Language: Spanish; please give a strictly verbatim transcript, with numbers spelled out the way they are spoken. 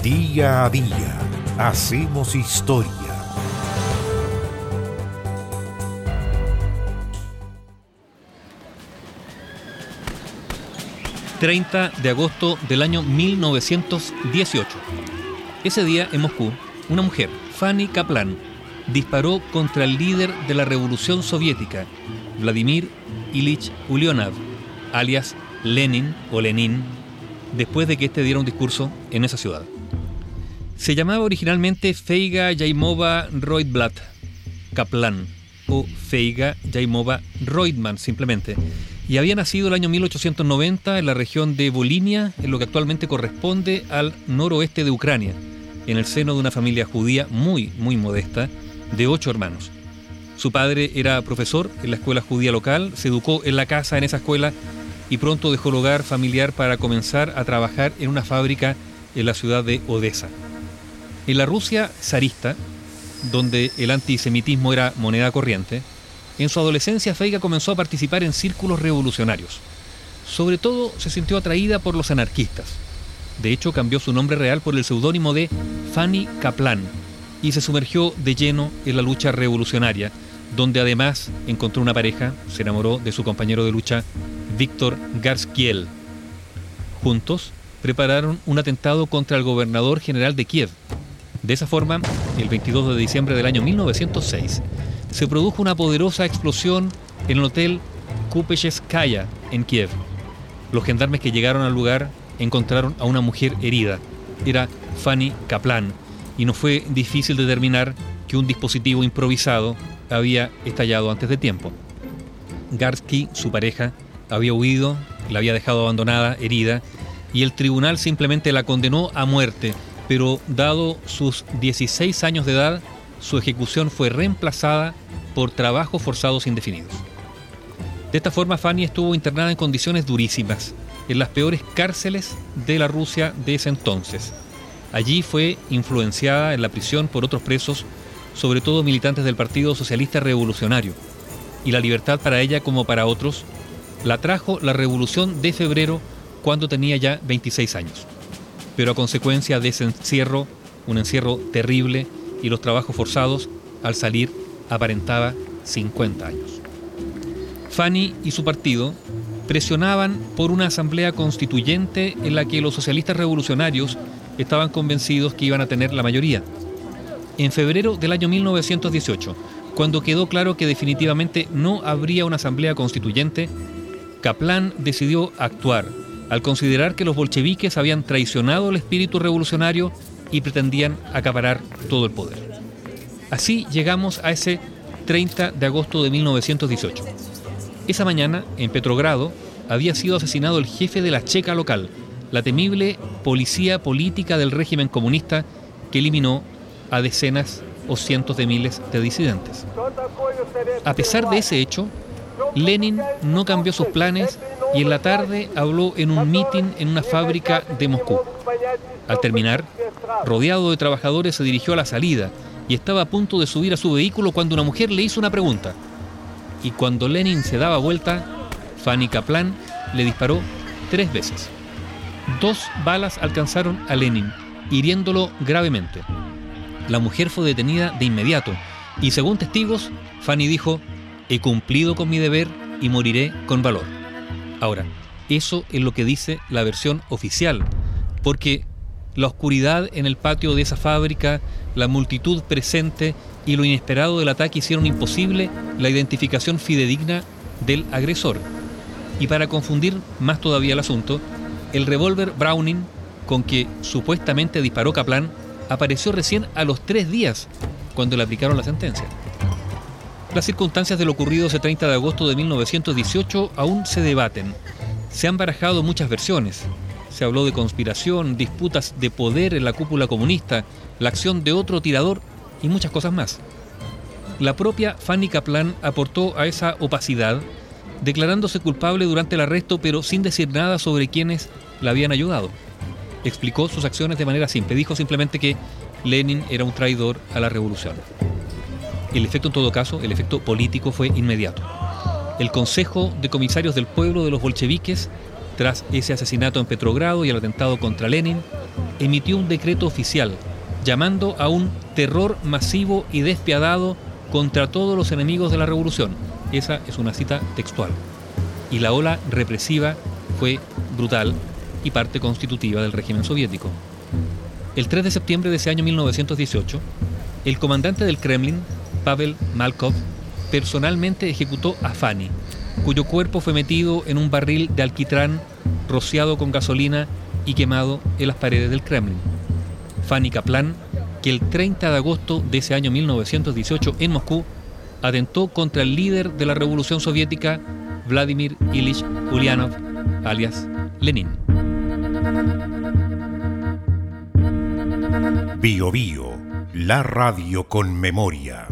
Día a día hacemos historia. treinta de agosto del año mil novecientos dieciocho. Ese día, en Moscú, una mujer, Fanny Kaplan, disparó contra el líder de la Revolución Soviética, Vladimir Ilich Ulyanov, alias Lenin o Lenin, después de que éste diera un discurso en esa ciudad. Se llamaba originalmente Feiga Yaimova Roitblat Kaplan, o Feiga Yaimova Roitman simplemente, y había nacido el año mil ochocientos noventa en la región de Volimia, en lo que actualmente corresponde al noroeste de Ucrania, en el seno de una familia judía muy, muy modesta, de ocho hermanos. Su padre era profesor en la escuela judía local, se educó en la casa en esa escuela y pronto dejó el hogar familiar para comenzar a trabajar en una fábrica en la ciudad de Odessa. En la Rusia zarista, donde el antisemitismo era moneda corriente, en su adolescencia Feiga comenzó a participar en círculos revolucionarios. Sobre todo se sintió atraída por los anarquistas. De hecho, cambió su nombre real por el seudónimo de Fanny Kaplan y se sumergió de lleno en la lucha revolucionaria, donde además encontró una pareja, se enamoró de su compañero de lucha, Víctor Garskiel. Juntos prepararon un atentado contra el gobernador general de Kiev. De esa forma, el veintidós de diciembre del año mil novecientos seis, se produjo una poderosa explosión en el hotel Kupecheskaya en Kiev. Los gendarmes que llegaron al lugar encontraron a una mujer herida. Era Fanny Kaplan, y no fue difícil determinar que un dispositivo improvisado había estallado antes de tiempo. Garsky, su pareja, había huido, la había dejado abandonada, herida, y el tribunal simplemente la condenó a muerte, pero dado sus dieciséis años de edad, su ejecución fue reemplazada por trabajos forzados indefinidos. De esta forma, Fanny estuvo internada en condiciones durísimas, en las peores cárceles de la Rusia de ese entonces. Allí fue influenciada en la prisión por otros presos, sobre todo militantes del Partido Socialista Revolucionario, y la libertad para ella, como para otros, la trajo la Revolución de Febrero, cuando tenía ya veintiséis años. Pero a consecuencia de ese encierro, un encierro terrible, y los trabajos forzados, al salir aparentaba cincuenta años. Fanny y su partido presionaban por una asamblea constituyente en la que los socialistas revolucionarios estaban convencidos que iban a tener la mayoría. En febrero del año mil novecientos dieciocho, cuando quedó claro que definitivamente no habría una asamblea constituyente, Kaplan decidió actuar al considerar que los bolcheviques habían traicionado el espíritu revolucionario y pretendían acaparar todo el poder. Así llegamos a ese treinta de agosto de mil novecientos dieciocho. Esa mañana, en Petrogrado, había sido asesinado el jefe de la checa local, la temible policía política del régimen comunista que eliminó a decenas o cientos de miles de disidentes. A pesar de ese hecho, Lenin no cambió sus planes y en la tarde habló en un mitin en una fábrica de Moscú. Al terminar, rodeado de trabajadores, se dirigió a la salida y estaba a punto de subir a su vehículo cuando una mujer le hizo una pregunta. Y cuando Lenin se daba vuelta, Fanny Kaplan le disparó tres veces. Dos balas alcanzaron a Lenin, hiriéndolo gravemente. La mujer fue detenida de inmediato y, según testigos, Fanny dijo: «He cumplido con mi deber y moriré con valor». Ahora, eso es lo que dice la versión oficial, porque la oscuridad en el patio de esa fábrica, la multitud presente y lo inesperado del ataque hicieron imposible la identificación fidedigna del agresor. Y para confundir más todavía el asunto, el revólver Browning con que supuestamente disparó Kaplan apareció recién a los tres días, cuando le aplicaron la sentencia. Las circunstancias de lo ocurrido ese treinta de agosto de mil novecientos dieciocho aún se debaten. Se han barajado muchas versiones. Se habló de conspiración, disputas de poder en la cúpula comunista, la acción de otro tirador y muchas cosas más. La propia Fanny Kaplan aportó a esa opacidad, declarándose culpable durante el arresto, pero sin decir nada sobre quienes la habían ayudado. Explicó sus acciones de manera simple. Dijo simplemente que Lenin era un traidor a la revolución. El efecto, en todo caso, el efecto político fue inmediato. El Consejo de Comisarios del Pueblo de los bolcheviques, tras ese asesinato en Petrogrado y el atentado contra Lenin, emitió un decreto oficial llamando a un terror masivo y despiadado contra todos los enemigos de la revolución. Esa es una cita textual. Y la ola represiva fue brutal y parte constitutiva del régimen soviético. El tres de septiembre de ese año mil novecientos dieciocho, el comandante del Kremlin, Pavel Malkov, personalmente ejecutó a Fanny, cuyo cuerpo fue metido en un barril de alquitrán rociado con gasolina y quemado en las paredes del Kremlin. Fanny Kaplan, que el treinta de agosto de ese año mil novecientos dieciocho en Moscú atentó contra el líder de la revolución soviética, Vladimir Ilich Ulyanov, alias Lenin. Bio Bio, la radio con memoria.